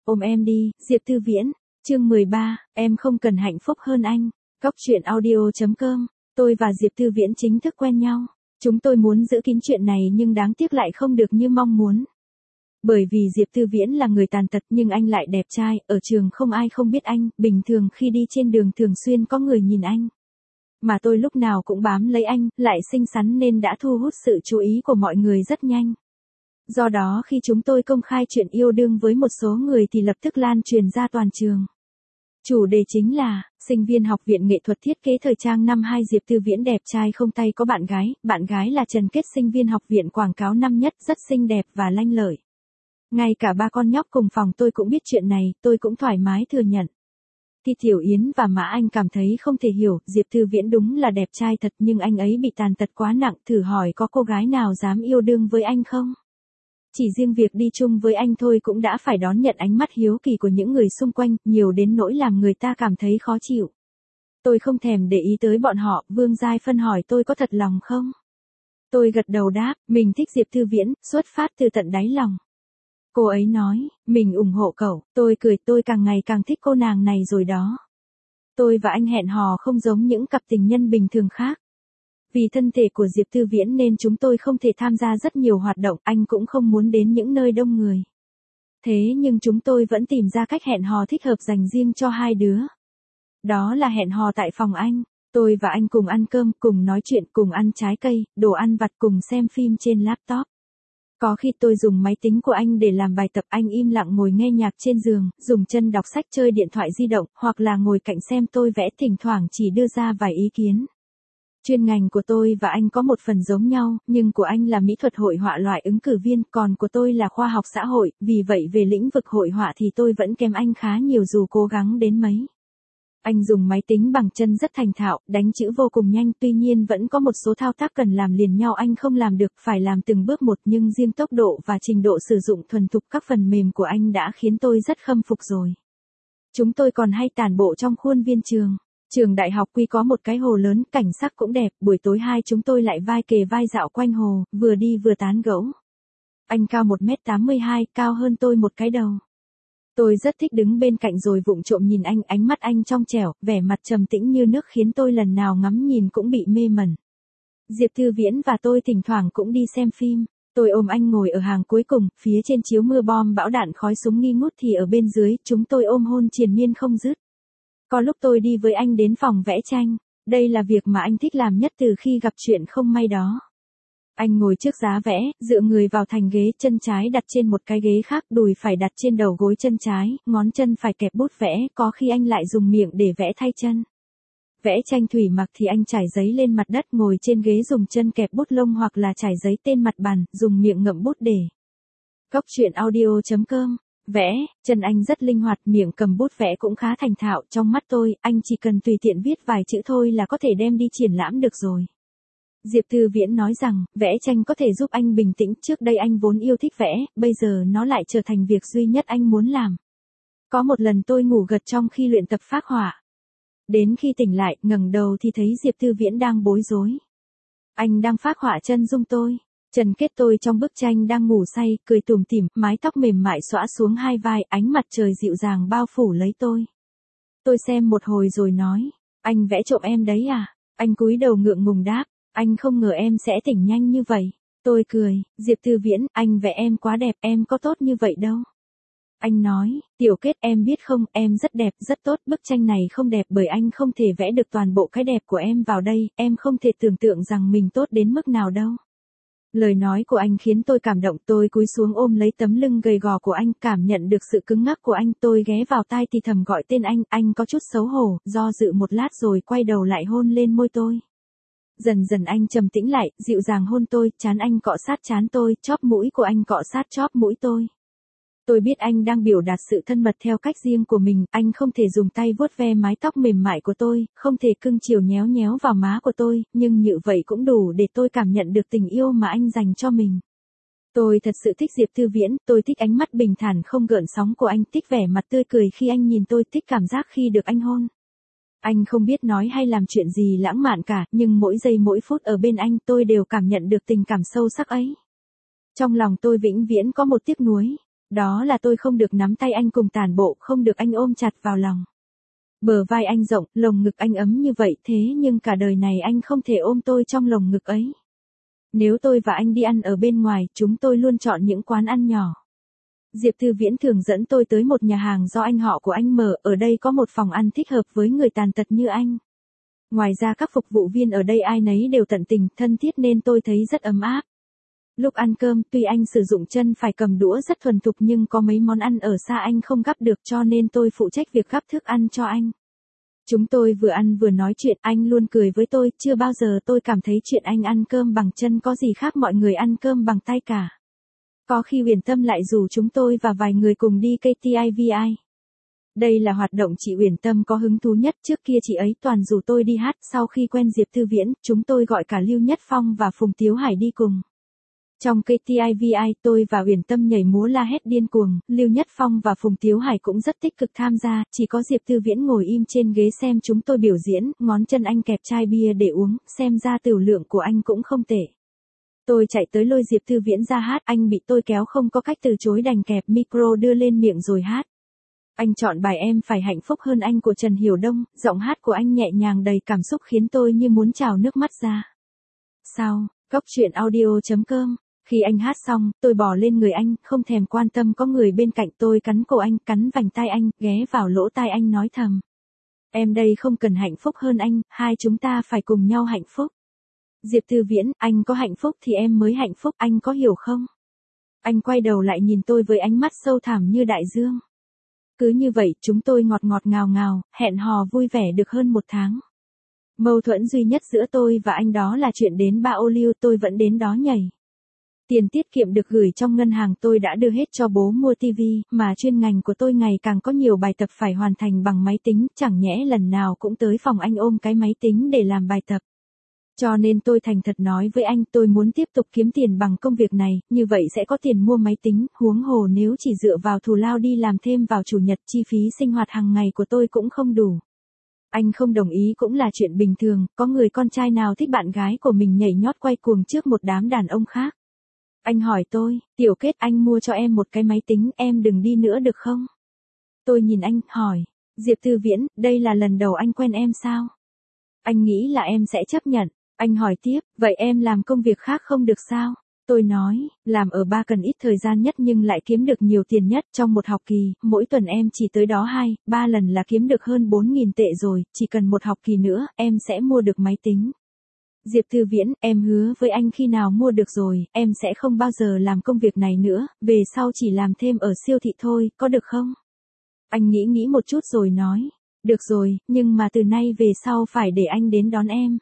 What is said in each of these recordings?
Ôm em đi, Diệp Tư Viễn. Chương 13, em không cần hạnh phúc hơn anh. Cóc truyện audio.com. Tôi và Diệp Tư Viễn chính thức quen nhau. Chúng tôi muốn giữ kín chuyện này nhưng đáng tiếc lại không được như mong muốn. Bởi vì Diệp Tư Viễn là người tàn tật nhưng anh lại đẹp trai, ở trường không ai không biết anh, bình thường khi đi trên đường thường xuyên có người nhìn anh. Mà tôi lúc nào cũng bám lấy anh, lại xinh xắn nên đã thu hút sự chú ý của mọi người rất nhanh. Do đó khi chúng tôi công khai chuyện yêu đương với một số người thì lập tức lan truyền ra toàn trường. Chủ đề chính là, sinh viên học viện nghệ thuật thiết kế thời trang năm 2 Diệp Tư Viễn đẹp trai không tay có bạn gái là Trần Kết sinh viên học viện quảng cáo năm nhất rất xinh đẹp và lanh lợi. Ngay cả ba con nhóc cùng phòng tôi cũng biết chuyện này, tôi cũng thoải mái thừa nhận. Thì Tiểu Yến và Mã Anh cảm thấy không thể hiểu, Diệp Tư Viễn đúng là đẹp trai thật nhưng anh ấy bị tàn tật quá nặng, thử hỏi có cô gái nào dám yêu đương với anh không? Chỉ riêng việc đi chung với anh thôi cũng đã phải đón nhận ánh mắt hiếu kỳ của những người xung quanh, nhiều đến nỗi làm người ta cảm thấy khó chịu. Tôi không thèm để ý tới bọn họ, Vương Giai Phân hỏi tôi có thật lòng không? Tôi gật đầu đáp, mình thích Diệp Tư Viễn, xuất phát từ tận đáy lòng. Cô ấy nói, mình ủng hộ cậu, tôi cười, tôi càng ngày càng thích cô nàng này rồi đó. Tôi và anh hẹn hò không giống những cặp tình nhân bình thường khác. Vì thân thể của Diệp Tư Viễn nên chúng tôi không thể tham gia rất nhiều hoạt động, anh cũng không muốn đến những nơi đông người. Thế nhưng chúng tôi vẫn tìm ra cách hẹn hò thích hợp dành riêng cho hai đứa. Đó là hẹn hò tại phòng anh, tôi và anh cùng ăn cơm, cùng nói chuyện, cùng ăn trái cây, đồ ăn vặt, cùng xem phim trên laptop. Có khi tôi dùng máy tính của anh để làm bài tập, anh im lặng ngồi nghe nhạc trên giường, dùng chân đọc sách chơi điện thoại di động, hoặc là ngồi cạnh xem tôi vẽ, thỉnh thoảng chỉ đưa ra vài ý kiến. Chuyên ngành của tôi và anh có một phần giống nhau, nhưng của anh là mỹ thuật hội họa loại ứng cử viên, còn của tôi là khoa học xã hội, vì vậy về lĩnh vực hội họa thì tôi vẫn kém anh khá nhiều dù cố gắng đến mấy. Anh dùng máy tính bằng chân rất thành thạo, đánh chữ vô cùng nhanh, tuy nhiên vẫn có một số thao tác cần làm liền nhau anh không làm được, phải làm từng bước một, nhưng riêng tốc độ và trình độ sử dụng thuần thục các phần mềm của anh đã khiến tôi rất khâm phục rồi. Chúng tôi còn hay tản bộ trong khuôn viên trường. Trường đại học Quy có một cái hồ lớn, cảnh sắc cũng đẹp, buổi tối hai chúng tôi lại vai kề vai dạo quanh hồ, vừa đi vừa tán gẫu. Anh cao 1m82, cao hơn tôi một cái đầu. Tôi rất thích đứng bên cạnh rồi vụng trộm nhìn anh, ánh mắt anh trong trẻo, vẻ mặt trầm tĩnh như nước khiến tôi lần nào ngắm nhìn cũng bị mê mẩn. Diệp Tư Viễn và tôi thỉnh thoảng cũng đi xem phim. Tôi ôm anh ngồi ở hàng cuối cùng, phía trên chiếu mưa bom bão đạn khói súng nghi ngút thì ở bên dưới, chúng tôi ôm hôn triền miên không dứt. Có lúc tôi đi với anh đến phòng vẽ tranh, đây là việc mà anh thích làm nhất từ khi gặp chuyện không may đó. Anh ngồi trước giá vẽ, dựa người vào thành ghế, chân trái đặt trên một cái ghế khác, đùi phải đặt trên đầu gối chân trái, ngón chân phải kẹp bút vẽ, có khi anh lại dùng miệng để vẽ thay chân. Vẽ tranh thủy mặc thì anh trải giấy lên mặt đất, ngồi trên ghế dùng chân kẹp bút lông hoặc là trải giấy tên mặt bàn, dùng miệng ngậm bút để. Cóc truyện audio.com. Vẽ, chân anh rất linh hoạt, miệng cầm bút vẽ cũng khá thành thạo, trong mắt tôi, anh chỉ cần tùy tiện viết vài chữ thôi là có thể đem đi triển lãm được rồi. Diệp Tư Viễn nói rằng, vẽ tranh có thể giúp anh bình tĩnh, trước đây anh vốn yêu thích vẽ, bây giờ nó lại trở thành việc duy nhất anh muốn làm. Có một lần tôi ngủ gật trong khi luyện tập phác họa. Đến khi tỉnh lại, ngẩng đầu thì thấy Diệp Tư Viễn đang bối rối. Anh đang phác họa chân dung tôi. Trần Kết tôi trong bức tranh đang ngủ say, cười tủm tỉm, mái tóc mềm mại xõa xuống hai vai, ánh mặt trời dịu dàng bao phủ lấy tôi. Tôi xem một hồi rồi nói, anh vẽ trộm em đấy à? Anh cúi đầu ngượng ngùng đáp, anh không ngờ em sẽ tỉnh nhanh như vậy. Tôi cười, Diệp Tư Viễn, anh vẽ em quá đẹp, em có tốt như vậy đâu. Anh nói, Tiểu Kết em biết không, em rất đẹp, rất tốt, bức tranh này không đẹp bởi anh không thể vẽ được toàn bộ cái đẹp của em vào đây, em không thể tưởng tượng rằng mình tốt đến mức nào đâu. Lời nói của anh khiến tôi cảm động, tôi cúi xuống ôm lấy tấm lưng gầy gò của anh, cảm nhận được sự cứng ngắc của anh, tôi ghé vào tai thì thầm gọi tên anh có chút xấu hổ, do dự một lát rồi quay đầu lại hôn lên môi tôi. Dần dần anh trầm tĩnh lại, dịu dàng hôn tôi, trán anh cọ sát trán tôi, chóp mũi của anh cọ sát chóp mũi tôi. Tôi biết anh đang biểu đạt sự thân mật theo cách riêng của mình, anh không thể dùng tay vuốt ve mái tóc mềm mại của tôi, không thể cưng chiều nhéo nhéo vào má của tôi, nhưng như vậy cũng đủ để tôi cảm nhận được tình yêu mà anh dành cho mình. Tôi thật sự thích Diệp Tư Viễn, tôi thích ánh mắt bình thản không gợn sóng của anh, thích vẻ mặt tươi cười khi anh nhìn tôi, thích cảm giác khi được anh hôn. Anh không biết nói hay làm chuyện gì lãng mạn cả, nhưng mỗi giây mỗi phút ở bên anh tôi đều cảm nhận được tình cảm sâu sắc ấy. Trong lòng tôi vĩnh viễn có một tiếc nuối. Đó là tôi không được nắm tay anh cùng tản bộ, không được anh ôm chặt vào lòng. Bờ vai anh rộng, lồng ngực anh ấm như vậy thế nhưng cả đời này anh không thể ôm tôi trong lồng ngực ấy. Nếu tôi và anh đi ăn ở bên ngoài, chúng tôi luôn chọn những quán ăn nhỏ. Diệp Thư Viễn thường dẫn tôi tới một nhà hàng do anh họ của anh mở, ở đây có một phòng ăn thích hợp với người tàn tật như anh. Ngoài ra các phục vụ viên ở đây ai nấy đều tận tình, thân thiết nên tôi thấy rất ấm áp. Lúc ăn cơm, tuy anh sử dụng chân phải cầm đũa rất thuần thục nhưng có mấy món ăn ở xa anh không gắp được cho nên tôi phụ trách việc gắp thức ăn cho anh. Chúng tôi vừa ăn vừa nói chuyện, anh luôn cười với tôi, chưa bao giờ tôi cảm thấy chuyện anh ăn cơm bằng chân có gì khác mọi người ăn cơm bằng tay cả. Có khi Uyển Tâm lại rủ chúng tôi và vài người cùng đi KTIVI. Đây là hoạt động chị Uyển Tâm có hứng thú nhất, trước kia chị ấy toàn rủ tôi đi hát, sau khi quen Diệp Thư Viễn, chúng tôi gọi cả Lưu Nhất Phong và Phùng Tiếu Hải đi cùng. Trong KTIVI, tôi và Uyển Tâm nhảy múa la hét điên cuồng, Lưu Nhất Phong và Phùng Tiếu Hải cũng rất tích cực tham gia, chỉ có Diệp Thư Viễn ngồi im trên ghế xem chúng tôi biểu diễn, ngón chân anh kẹp chai bia để uống, xem ra tửu lượng của anh cũng không tệ. Tôi chạy tới lôi Diệp Thư Viễn ra hát, anh bị tôi kéo không có cách từ chối đành kẹp micro đưa lên miệng rồi hát. Anh chọn bài Em Phải Hạnh Phúc Hơn Anh của Trần Hiểu Đông, giọng hát của anh nhẹ nhàng đầy cảm xúc khiến tôi như muốn trào nước mắt ra. Sau, goctruyện.audio.com. Khi anh hát xong, tôi bò lên người anh, không thèm quan tâm có người bên cạnh tôi cắn cổ anh, cắn vành tai anh, ghé vào lỗ tai anh nói thầm. Em đây không cần hạnh phúc hơn anh, hai chúng ta phải cùng nhau hạnh phúc. Diệp Thư Viễn, anh có hạnh phúc thì em mới hạnh phúc, anh có hiểu không? Anh quay đầu lại nhìn tôi với ánh mắt sâu thẳm như đại dương. Cứ như vậy, chúng tôi ngọt ngọt ngào ngào, hẹn hò vui vẻ được hơn 1 tháng. Mâu thuẫn duy nhất giữa tôi và anh đó là chuyện đến Ba Ô Liu tôi vẫn đến đó nhảy. Tiền tiết kiệm được gửi trong ngân hàng tôi đã đưa hết cho bố mua tivi, mà chuyên ngành của tôi ngày càng có nhiều bài tập phải hoàn thành bằng máy tính, chẳng nhẽ lần nào cũng tới phòng anh ôm cái máy tính để làm bài tập. Cho nên tôi thành thật nói với anh tôi muốn tiếp tục kiếm tiền bằng công việc này, như vậy sẽ có tiền mua máy tính, huống hồ nếu chỉ dựa vào thù lao đi làm thêm vào chủ nhật chi phí sinh hoạt hàng ngày của tôi cũng không đủ. Anh không đồng ý cũng là chuyện bình thường, có người con trai nào thích bạn gái của mình nhảy nhót quay cuồng trước một đám đàn ông khác. Anh hỏi tôi, Tiểu Kết anh mua cho em một cái máy tính, em đừng đi nữa được không? Tôi nhìn anh, hỏi, Diệp Thư Viễn, đây là lần đầu anh quen em sao? Anh nghĩ là em sẽ chấp nhận. Anh hỏi tiếp, vậy em làm công việc khác không được sao? Tôi nói, làm ở ba cần ít thời gian nhất nhưng lại kiếm được nhiều tiền nhất trong một học kỳ, mỗi tuần em chỉ tới đó 2-3 lần là kiếm được hơn 4.000 tệ rồi, chỉ cần một học kỳ nữa, em sẽ mua được máy tính. Diệp Thư Viễn, em hứa với anh khi nào mua được rồi, em sẽ không bao giờ làm công việc này nữa, về sau chỉ làm thêm ở siêu thị thôi, có được không? Anh nghĩ một chút rồi nói, được rồi, nhưng mà từ nay về sau phải để anh đến đón em.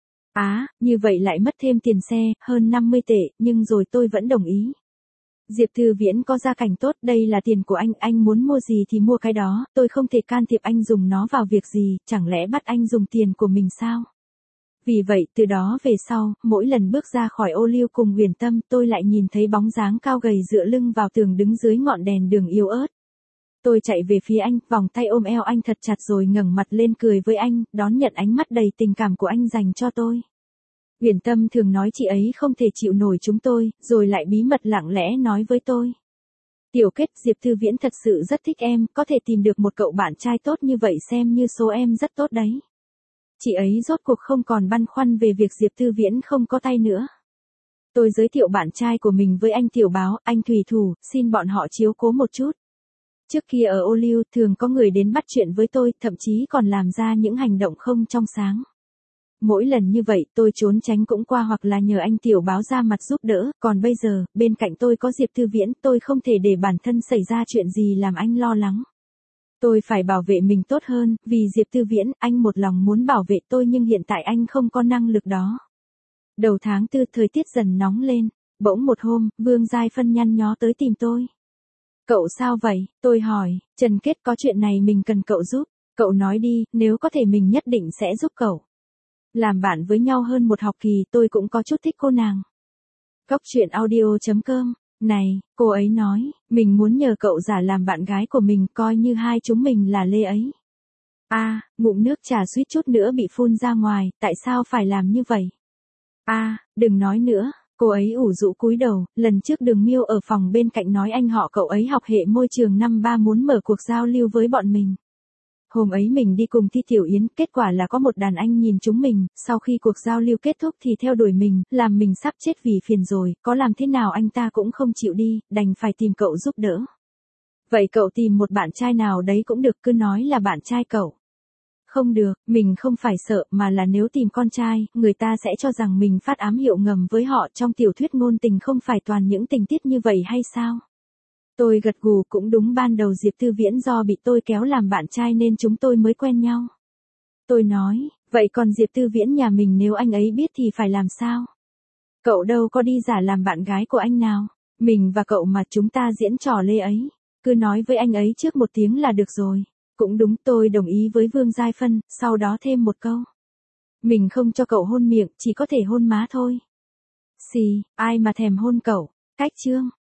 Như vậy lại mất thêm tiền xe, hơn 50 tệ, nhưng rồi tôi vẫn đồng ý. Diệp Thư Viễn có gia cảnh tốt, đây là tiền của anh muốn mua gì thì mua cái đó, tôi không thể can thiệp anh dùng nó vào việc gì, chẳng lẽ bắt anh dùng tiền của mình sao? Vì vậy, từ đó về sau, mỗi lần bước ra khỏi Ô Liu cùng Uyển Tâm, tôi lại nhìn thấy bóng dáng cao gầy dựa lưng vào tường đứng dưới ngọn đèn đường yếu ớt. Tôi chạy về phía anh, vòng tay ôm eo anh thật chặt rồi ngẩng mặt lên cười với anh, đón nhận ánh mắt đầy tình cảm của anh dành cho tôi. Uyển Tâm thường nói chị ấy không thể chịu nổi chúng tôi, rồi lại bí mật lặng lẽ nói với tôi. Tiểu Kết, Diệp Thư Viễn thật sự rất thích em, có thể tìm được một cậu bạn trai tốt như vậy xem như số em rất tốt đấy. Chị ấy rốt cuộc không còn băn khoăn về việc Diệp Thư Viễn không có tay nữa. Tôi giới thiệu bạn trai của mình với anh Tiểu Báo, anh Thủy Thủ, xin bọn họ chiếu cố một chút. Trước kia ở Ô Liu thường có người đến bắt chuyện với tôi, thậm chí còn làm ra những hành động không trong sáng. Mỗi lần như vậy tôi trốn tránh cũng qua hoặc là nhờ anh Tiểu Báo ra mặt giúp đỡ, còn bây giờ, bên cạnh tôi có Diệp Thư Viễn, tôi không thể để bản thân xảy ra chuyện gì làm anh lo lắng. Tôi phải bảo vệ mình tốt hơn, vì Diệp Thư Viễn, anh một lòng muốn bảo vệ tôi nhưng hiện tại anh không có năng lực đó. Đầu tháng 4 thời tiết dần nóng lên, bỗng một hôm, Vương Giai Phân nhăn nhó tới tìm tôi. Cậu sao vậy? Tôi hỏi, Trần Kết có chuyện này mình cần cậu giúp. Cậu nói đi, nếu có thể mình nhất định sẽ giúp cậu. Làm bạn với nhau hơn một học kỳ tôi cũng có chút thích cô nàng. Goctruyện.audio.com. Này, cô ấy nói, mình muốn nhờ cậu giả làm bạn gái của mình coi như hai chúng mình là lê ấy. Ngụm nước trà suýt chút nữa bị phun ra ngoài, tại sao phải làm như vậy? Đừng nói nữa, Cô ấy ủ rũ cúi đầu, lần trước Đường Miêu ở phòng bên cạnh nói anh họ cậu ấy học hệ môi trường năm 3 muốn mở cuộc giao lưu với bọn mình. Hôm ấy mình đi cùng Thi Tiểu Yến, kết quả là có một đàn anh nhìn chúng mình, sau khi cuộc giao lưu kết thúc thì theo đuổi mình, làm mình sắp chết vì phiền rồi, có làm thế nào anh ta cũng không chịu đi, đành phải tìm cậu giúp đỡ. Vậy cậu tìm một bạn trai nào đấy cũng được, cứ nói là bạn trai cậu. Không được, mình không phải sợ mà là nếu tìm con trai, người ta sẽ cho rằng mình phát ám hiệu ngầm với họ, trong tiểu thuyết ngôn tình không phải toàn những tình tiết như vậy hay sao? Tôi gật gù, cũng đúng, ban đầu Diệp Tư Viễn do bị tôi kéo làm bạn trai nên chúng tôi mới quen nhau. Tôi nói, vậy còn Diệp Tư Viễn nhà mình nếu anh ấy biết thì phải làm sao? Cậu đâu có đi giả làm bạn gái của anh nào. Mình và cậu mà chúng ta diễn trò lê ấy. Cứ nói với anh ấy trước một tiếng là được rồi. Cũng đúng, tôi đồng ý với Vương Giai Phân, sau đó thêm một câu. Mình không cho cậu hôn miệng, chỉ có thể hôn má thôi. Xì, ai mà thèm hôn cậu. Cách chương.